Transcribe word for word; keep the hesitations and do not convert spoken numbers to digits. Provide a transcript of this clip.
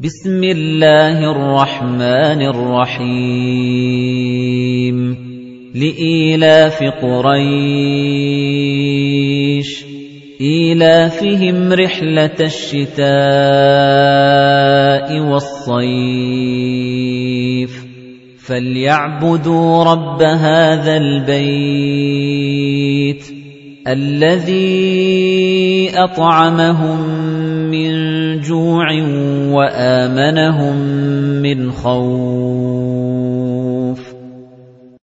بسم الله الرحمن الرحيم لإيلاف قريش إيلافهم رحلة الشتاء والصيف فليعبدوا رب هذا البيت الذي أطعمهم من جوع وآمنهم من خوف.